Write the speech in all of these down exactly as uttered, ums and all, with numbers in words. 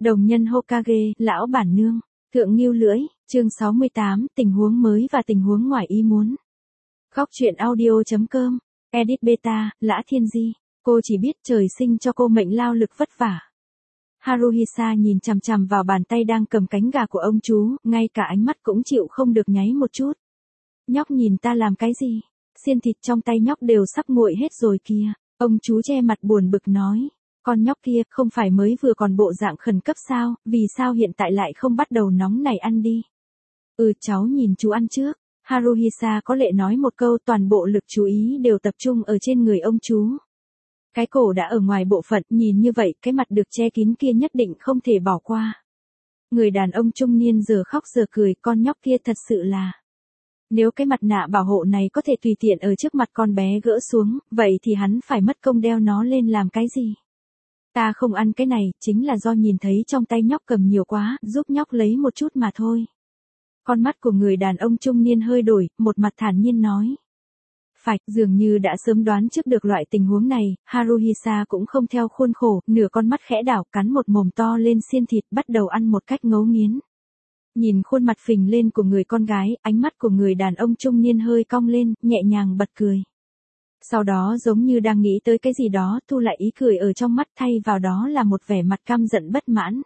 Đồng nhân Hokage, lão bản nương. Thượng Ngưu Lưỡi, chương sáu mươi tám, tình huống mới và tình huống ngoài ý muốn. Góc truyện audio.com, edit beta, Lã Thiên Di. Cô chỉ biết trời sinh cho cô mệnh lao lực vất vả. Haruhisa nhìn chằm chằm vào bàn tay đang cầm cánh gà của ông chú, ngay cả ánh mắt cũng chịu không được nháy một chút. Nhóc nhìn ta làm cái gì? Xiên thịt trong tay nhóc đều sắp nguội hết rồi kìa. Ông chú che mặt buồn bực nói. Con nhóc kia không phải mới vừa còn bộ dạng khẩn cấp sao, vì sao hiện tại lại không bắt đầu nóng này ăn đi? Ừ, cháu nhìn chú ăn trước. Haruhisa có lệ nói một câu, toàn bộ lực chú ý đều tập trung ở trên người ông chú. Cái cổ đã ở ngoài bộ phận, nhìn như vậy, cái mặt được che kín kia nhất định không thể bỏ qua. Người đàn ông trung niên giờ khóc giờ cười, con nhóc kia thật sự là... Nếu cái mặt nạ bảo hộ này có thể tùy tiện ở trước mặt con bé gỡ xuống, vậy thì hắn phải mất công đeo nó lên làm cái gì? Ta không ăn cái này, chính là do nhìn thấy trong tay nhóc cầm nhiều quá, giúp nhóc lấy một chút mà thôi. Con mắt của người đàn ông trung niên hơi đổi, một mặt thản nhiên nói. Phải, dường như đã sớm đoán trước được loại tình huống này, Haruhisa cũng không theo khuôn khổ, nửa con mắt khẽ đảo, cắn một mồm to lên xiên thịt, bắt đầu ăn một cách ngấu nghiến. Nhìn khuôn mặt phình lên của người con gái, ánh mắt của người đàn ông trung niên hơi cong lên, nhẹ nhàng bật cười. Sau đó giống như đang nghĩ tới cái gì đó, thu lại ý cười ở trong mắt, thay vào đó là một vẻ mặt căm giận bất mãn.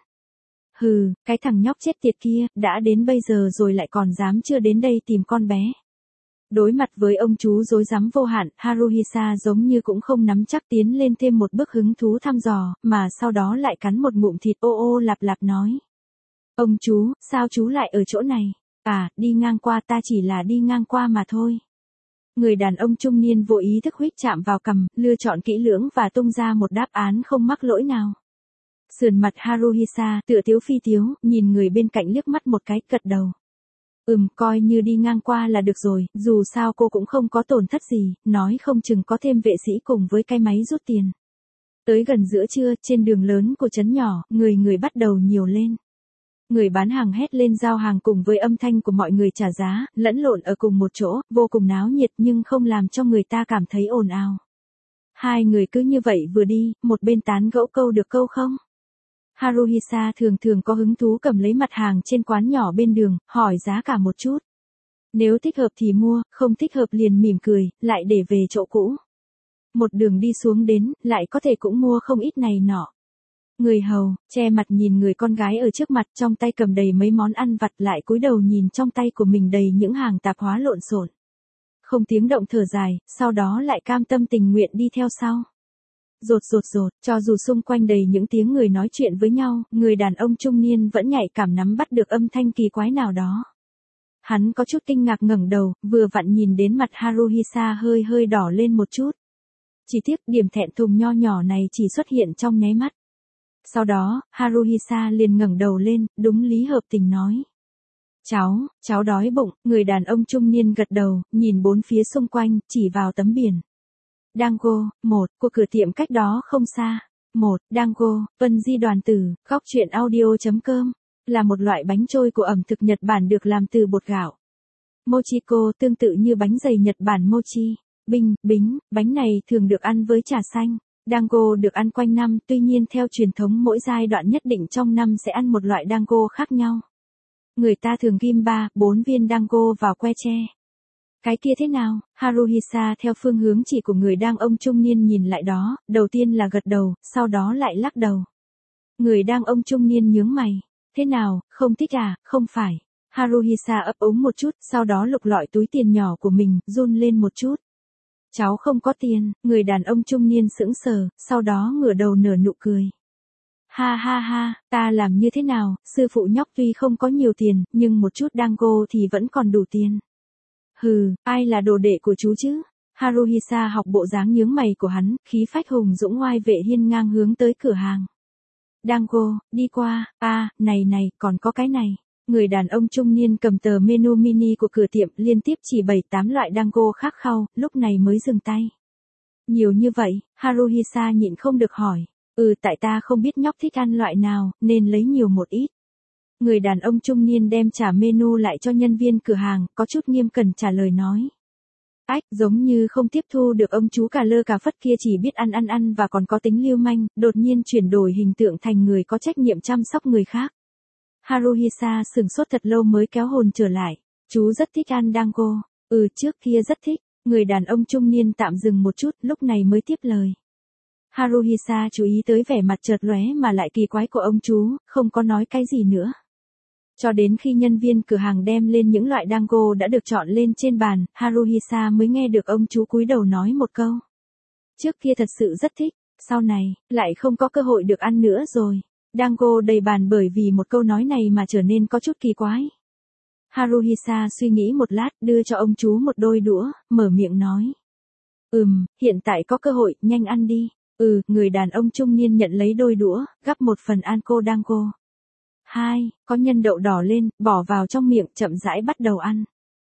Hừ, cái thằng nhóc chết tiệt kia, đã đến bây giờ rồi lại còn dám chưa đến đây tìm con bé. Đối mặt với ông chú rối rắm vô hạn, Haruhisa giống như cũng không nắm chắc tiến lên thêm một bước hứng thú thăm dò, mà sau đó lại cắn một ngụm thịt ô ô lạp lạp nói. Ông chú, sao chú lại ở chỗ này? À, đi ngang qua, ta chỉ là đi ngang qua mà thôi. Người đàn ông trung niên vô ý thức huých chạm vào cằm, lựa chọn kỹ lưỡng và tung ra một đáp án không mắc lỗi nào. Sườn mặt Haruhisa, tựa tiếu phi tiếu, nhìn người bên cạnh liếc mắt một cái, gật đầu. Ừm, coi như đi ngang qua là được rồi, dù sao cô cũng không có tổn thất gì, nói không chừng có thêm vệ sĩ cùng với cái máy rút tiền. Tới gần giữa trưa, trên đường lớn của trấn nhỏ, người người bắt đầu nhiều lên. Người bán hàng hét lên giao hàng cùng với âm thanh của mọi người trả giá, lẫn lộn ở cùng một chỗ, vô cùng náo nhiệt nhưng không làm cho người ta cảm thấy ồn ào. Hai người cứ như vậy vừa đi, một bên tán gẫu câu được câu không? Haruhisa thường thường có hứng thú cầm lấy mặt hàng trên quán nhỏ bên đường, hỏi giá cả một chút. Nếu thích hợp thì mua, không thích hợp liền mỉm cười, lại để về chỗ cũ. Một đường đi xuống đến, lại có thể cũng mua không ít này nọ. Người hầu, che mặt nhìn người con gái ở trước mặt, trong tay cầm đầy mấy món ăn vặt, lại cúi đầu nhìn trong tay của mình đầy những hàng tạp hóa lộn xộn. Không tiếng động thở dài, sau đó lại cam tâm tình nguyện đi theo sau. Rột rột rột, cho dù xung quanh đầy những tiếng người nói chuyện với nhau, người đàn ông trung niên vẫn nhạy cảm nắm bắt được âm thanh kỳ quái nào đó. Hắn có chút kinh ngạc ngẩng đầu, vừa vặn nhìn đến mặt Haruhisa hơi hơi đỏ lên một chút. Chỉ tiếc điểm thẹn thùng nho nhỏ này chỉ xuất hiện trong nháy mắt. Sau đó, Haruhisa liền ngẩng đầu lên, đúng lý hợp tình nói. Cháu, cháu đói bụng, người đàn ông trung niên gật đầu, nhìn bốn phía xung quanh, chỉ vào tấm biển. Dango, một, của cửa tiệm cách đó không xa. Một, Dango, Vân Di đoàn tử, góc truyện audio.com, là một loại bánh trôi của ẩm thực Nhật Bản được làm từ bột gạo. Mochiko tương tự như bánh dày Nhật Bản mochi. Binh, bính, bánh này thường được ăn với trà xanh. Dango được ăn quanh năm, tuy nhiên theo truyền thống mỗi giai đoạn nhất định trong năm sẽ ăn một loại dango khác nhau. Người ta thường ghim ba, bốn viên dango vào que tre. Cái kia thế nào? Haruhisa theo phương hướng chỉ của người đang ông trung niên nhìn lại đó, đầu tiên là gật đầu, sau đó lại lắc đầu. Người đang ông trung niên nhướng mày. Thế nào, không thích à? Không phải. Haruhisa ấp úng một chút, sau đó lục lọi túi tiền nhỏ của mình, run lên một chút. Cháu không có tiền, người đàn ông trung niên sững sờ, sau đó ngửa đầu nở nụ cười. Ha ha ha, ta làm như thế nào, sư phụ nhóc tuy không có nhiều tiền, nhưng một chút dango thì vẫn còn đủ tiền. Hừ, ai là đồ đệ của chú chứ? Haruhisa học bộ dáng nhướng mày của hắn, khí phách hùng dũng oai vệ hiên ngang hướng tới cửa hàng. Dango, đi qua, a, à, này này, còn có cái này. Người đàn ông trung niên cầm tờ menu mini của cửa tiệm, liên tiếp chỉ bảy tám loại dango khác khao, lúc này mới dừng tay. Nhiều như vậy, Haruhisa nhịn không được hỏi. Ừ, tại ta không biết nhóc thích ăn loại nào, nên lấy nhiều một ít. Người đàn ông trung niên đem trả menu lại cho nhân viên cửa hàng, có chút nghiêm cẩn trả lời nói. Ách, giống như không tiếp thu được ông chú cà lơ cà phất kia chỉ biết ăn ăn ăn và còn có tính lưu manh, đột nhiên chuyển đổi hình tượng thành người có trách nhiệm chăm sóc người khác. Haruhisa sửng sốt thật lâu mới kéo hồn trở lại. Chú rất thích ăn dango. Ừ, trước kia rất thích. Người đàn ông trung niên tạm dừng một chút, lúc này mới tiếp lời. Haruhisa chú ý tới vẻ mặt chợt lóe mà lại kỳ quái của ông chú, không có nói cái gì nữa. Cho đến khi nhân viên cửa hàng đem lên những loại dango đã được chọn lên trên bàn, Haruhisa mới nghe được ông chú cúi đầu nói một câu. Trước kia thật sự rất thích, sau này, lại không có cơ hội được ăn nữa rồi. Dango đầy bàn bởi vì một câu nói này mà trở nên có chút kỳ quái. Haruhisa suy nghĩ một lát, đưa cho ông chú một đôi đũa, mở miệng nói. Ừm, hiện tại có cơ hội, nhanh ăn đi. Ừ, người đàn ông trung niên nhận lấy đôi đũa, gắp một phần anko dango. Hai, có nhân đậu đỏ lên, bỏ vào trong miệng, chậm rãi bắt đầu ăn.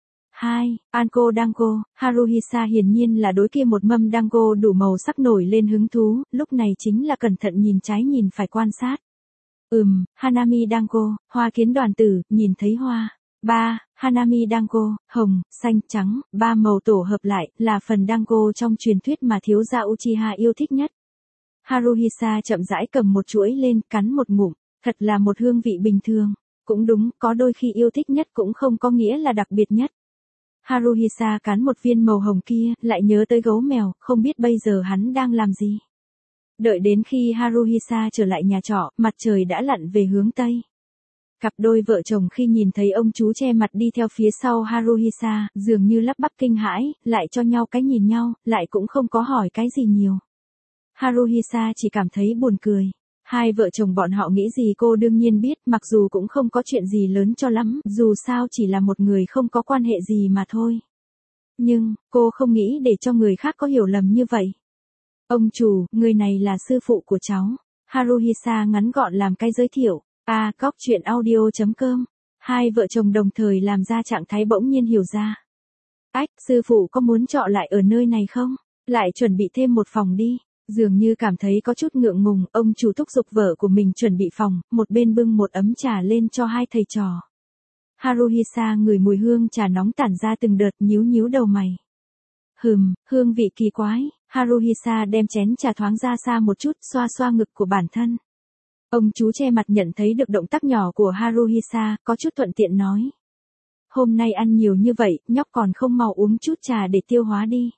Hai, anko dango, Haruhisa hiển nhiên là đối kia một mâm dango đủ màu sắc nổi lên hứng thú, lúc này chính là cẩn thận nhìn trái nhìn phải quan sát. Ừm, Hanami dango, hoa kiến đoàn tử, nhìn thấy hoa. Ba, Hanami dango, hồng, xanh, trắng, ba màu tổ hợp lại, là phần dango trong truyền thuyết mà thiếu gia Uchiha yêu thích nhất. Haruhisa chậm rãi cầm một chuỗi lên, cắn một ngụm, thật là một hương vị bình thường. Cũng đúng, có đôi khi yêu thích nhất cũng không có nghĩa là đặc biệt nhất. Haruhisa cắn một viên màu hồng kia, lại nhớ tới gấu mèo, không biết bây giờ hắn đang làm gì. Đợi đến khi Haruhisa trở lại nhà trọ, mặt trời đã lặn về hướng Tây. Cặp đôi vợ chồng khi nhìn thấy ông chú che mặt đi theo phía sau Haruhisa, dường như lắp bắp kinh hãi, lại cho nhau cái nhìn nhau, lại cũng không có hỏi cái gì nhiều. Haruhisa chỉ cảm thấy buồn cười. Hai vợ chồng bọn họ nghĩ gì cô đương nhiên biết, mặc dù cũng không có chuyện gì lớn cho lắm, dù sao chỉ là một người không có quan hệ gì mà thôi. Nhưng, cô không nghĩ để cho người khác có hiểu lầm như vậy. Ông chủ, người này là sư phụ của cháu. Haruhisa ngắn gọn làm cái giới thiệu. À, cóc chuyện audio chấm com. Hai vợ chồng đồng thời làm ra trạng thái bỗng nhiên hiểu ra. Ách, sư phụ có muốn trọ lại ở nơi này không? Lại chuẩn bị thêm một phòng đi. Dường như cảm thấy có chút ngượng ngùng, ông chủ thúc giục vợ của mình chuẩn bị phòng, một bên bưng một ấm trà lên cho hai thầy trò. Haruhisa ngửi mùi hương trà nóng tản ra từng đợt, nhíu nhíu đầu mày. Hừm, hương vị kỳ quái. Haruhisa đem chén trà thoáng ra xa một chút, xoa xoa ngực của bản thân. Ông chú che mặt nhận thấy được động tác nhỏ của Haruhisa, có chút thuận tiện nói. Hôm nay ăn nhiều như vậy, nhóc còn không mau uống chút trà để tiêu hóa đi.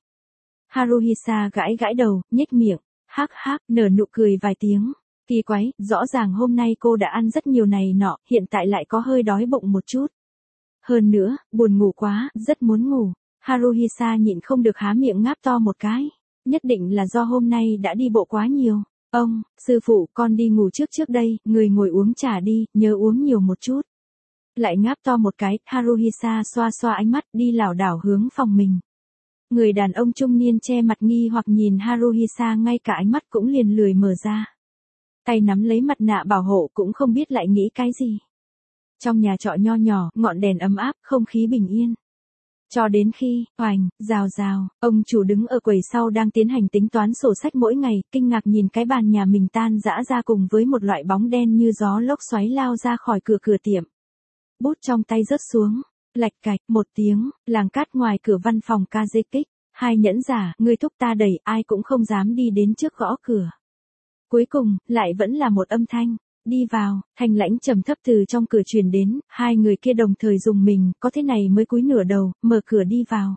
Haruhisa gãi gãi đầu, nhếch miệng, hắc hắc, nở nụ cười vài tiếng. Kỳ quái, rõ ràng hôm nay cô đã ăn rất nhiều này nọ, hiện tại lại có hơi đói bụng một chút. Hơn nữa, buồn ngủ quá, rất muốn ngủ. Haruhisa nhịn không được há miệng ngáp to một cái. Nhất định là do hôm nay đã đi bộ quá nhiều. Ông, sư phụ, con đi ngủ trước trước đây, người ngồi uống trà đi, nhớ uống nhiều một chút. Lại ngáp to một cái, Haruhisa xoa xoa ánh mắt đi lảo đảo hướng phòng mình. Người đàn ông trung niên che mặt nghi hoặc nhìn Haruhisa, ngay cả ánh mắt cũng liền lười mở ra. Tay nắm lấy mặt nạ bảo hộ cũng không biết lại nghĩ cái gì. Trong nhà trọ nho nhỏ, ngọn đèn ấm áp, không khí bình yên. Cho đến khi, oành, rào rào, ông chủ đứng ở quầy sau đang tiến hành tính toán sổ sách mỗi ngày, kinh ngạc nhìn cái bàn nhà mình tan rã ra cùng với một loại bóng đen như gió lốc xoáy lao ra khỏi cửa cửa tiệm. Bút trong tay rớt xuống, lạch cạch, một tiếng, làng cát ngoài cửa văn phòng Kazekik, hai nhẫn giả, người thúc ta đẩy, ai cũng không dám đi đến trước gõ cửa. Cuối cùng, lại vẫn là một âm thanh. Đi vào, thanh lãnh trầm thấp từ trong cửa truyền đến, hai người kia đồng thời dùng mình, có thế này mới cúi nửa đầu, mở cửa đi vào.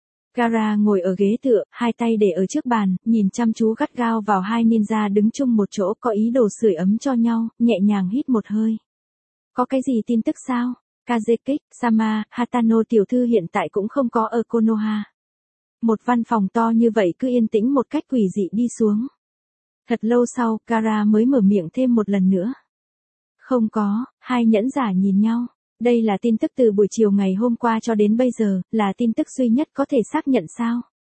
Gaara ngồi ở ghế tựa, hai tay để ở trước bàn, nhìn chăm chú gắt gao vào hai ninja đứng chung một chỗ, có ý đồ sưởi ấm cho nhau, nhẹ nhàng hít một hơi. Có cái gì tin tức sao? Kazekik, Sama, Hatano tiểu thư hiện tại cũng không có ở Konoha. Một văn phòng to như vậy cứ yên tĩnh một cách quỷ dị đi xuống. Thật lâu sau, Gaara mới mở miệng thêm một lần nữa. Không có, hai nhẫn giả nhìn nhau. Đây là tin tức từ buổi chiều ngày hôm qua cho đến bây giờ, là tin tức duy nhất có thể xác nhận sao?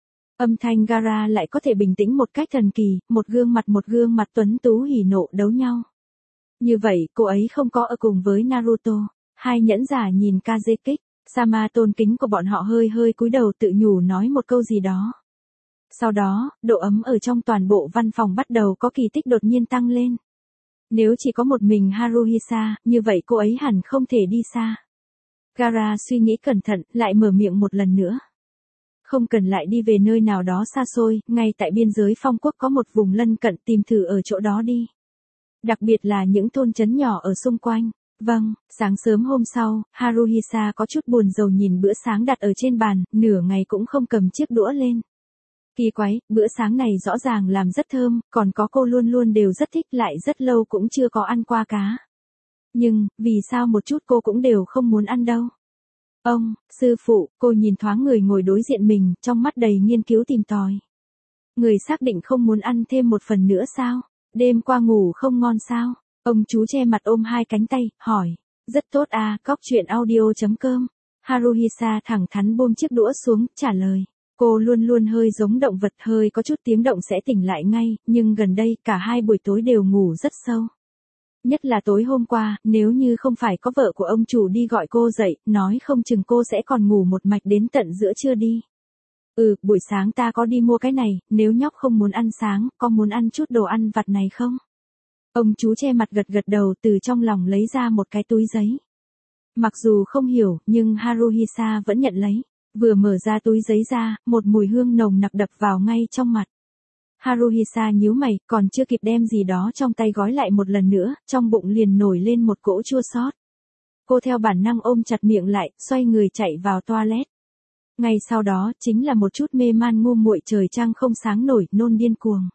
Âm thanh Gaara lại có thể bình tĩnh một cách thần kỳ, một gương mặt một gương mặt tuấn tú hỉ nộ đấu nhau. Như vậy, cô ấy không có ở cùng với Naruto. Hai nhẫn giả nhìn Kazekik, Sama tôn kính của bọn họ hơi hơi cúi đầu tự nhủ nói một câu gì đó. Sau đó, độ ấm ở trong toàn bộ văn phòng bắt đầu có kỳ tích đột nhiên tăng lên. Nếu chỉ có một mình Haruhisa, như vậy cô ấy hẳn không thể đi xa. Gaara suy nghĩ cẩn thận, lại mở miệng một lần nữa. Không cần lại đi về nơi nào đó xa xôi, ngay tại biên giới phong quốc có một vùng lân cận, tìm thử ở chỗ đó đi. Đặc biệt là những thôn trấn nhỏ ở xung quanh. Vâng, sáng sớm hôm sau, Haruhisa có chút buồn rầu nhìn bữa sáng đặt ở trên bàn, nửa ngày cũng không cầm chiếc đũa lên. Kỳ quái, bữa sáng này rõ ràng làm rất thơm, còn có cô luôn luôn đều rất thích, lại rất lâu cũng chưa có ăn qua cá. Nhưng, vì sao một chút cô cũng đều không muốn ăn đâu? Ông, sư phụ, cô nhìn thoáng người ngồi đối diện mình, trong mắt đầy nghiên cứu tìm tòi. Người xác định không muốn ăn thêm một phần nữa sao? Đêm qua ngủ không ngon sao? Ông chú che mặt ôm hai cánh tay, hỏi. Rất tốt à, cóc truyện audio.com. Haruhisa thẳng thắn buông chiếc đũa xuống, trả lời. Cô luôn luôn hơi giống động vật, hơi có chút tiếng động sẽ tỉnh lại ngay, nhưng gần đây cả hai buổi tối đều ngủ rất sâu. Nhất là tối hôm qua, nếu như không phải có vợ của ông chủ đi gọi cô dậy, nói không chừng cô sẽ còn ngủ một mạch đến tận giữa trưa đi. Ừ, buổi sáng ta có đi mua cái này, nếu nhóc không muốn ăn sáng, có muốn ăn chút đồ ăn vặt này không? Ông chú che mặt gật gật đầu, từ trong lòng lấy ra một cái túi giấy. Mặc dù không hiểu, nhưng Haruhisa vẫn nhận lấy. Vừa mở ra túi giấy ra, một mùi hương nồng nặc đập vào ngay trong mặt. Haruhisa nhíu mày, còn chưa kịp đem gì đó trong tay gói lại một lần nữa, trong bụng liền nổi lên một cỗ chua xót. Cô theo bản năng ôm chặt miệng lại, xoay người chạy vào toilet. Ngay sau đó, chính là một chút mê man ngu muội, trời trăng không sáng nổi, nôn điên cuồng.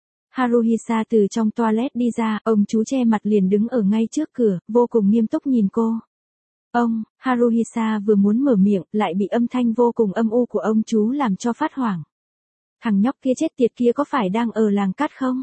Haruhisa từ trong toilet đi ra, ông chú che mặt liền đứng ở ngay trước cửa, vô cùng nghiêm túc nhìn cô. Ông, Haruhisa vừa muốn mở miệng, lại bị âm thanh vô cùng âm u của ông chú làm cho phát hoảng. Thằng nhóc kia chết tiệt kia có phải đang ở làng cát không?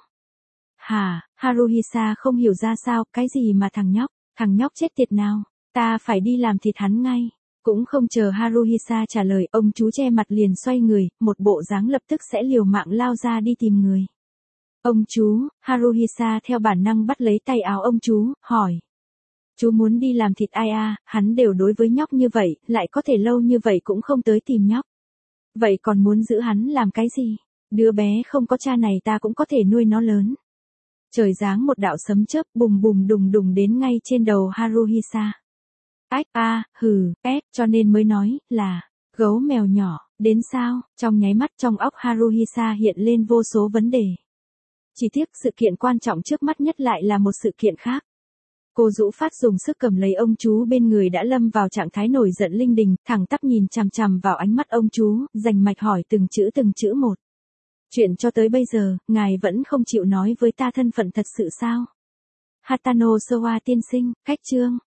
Hả, Haruhisa không hiểu ra sao, cái gì mà thằng nhóc, thằng nhóc chết tiệt nào, ta phải đi làm thịt hắn ngay. Cũng không chờ Haruhisa trả lời, ông chú che mặt liền xoay người, một bộ dáng lập tức sẽ liều mạng lao ra đi tìm người. Ông chú, Haruhisa theo bản năng bắt lấy tay áo ông chú, hỏi. Chú muốn đi làm thịt ai à, hắn đều đối với nhóc như vậy, lại có thể lâu như vậy cũng không tới tìm nhóc. Vậy còn muốn giữ hắn làm cái gì? Đứa bé không có cha này ta cũng có thể nuôi nó lớn. Trời giáng một đạo sấm chớp bùm bùm đùng đùng đến ngay trên đầu Haruhisa. Ách a, hừ, ép, cho nên mới nói, là, gấu mèo nhỏ, đến sao, trong nháy mắt trong óc Haruhisa hiện lên vô số vấn đề. Chỉ tiếc sự kiện quan trọng trước mắt nhất lại là một sự kiện khác. Cô rũ phát dùng sức cầm lấy ông chú bên người đã lâm vào trạng thái nổi giận linh đình, thẳng tắp nhìn chằm chằm vào ánh mắt ông chú, rành mạch hỏi từng chữ từng chữ một. Chuyện cho tới bây giờ, ngài vẫn không chịu nói với ta thân phận thật sự sao? Hatano Sowa tiên sinh, khách trương,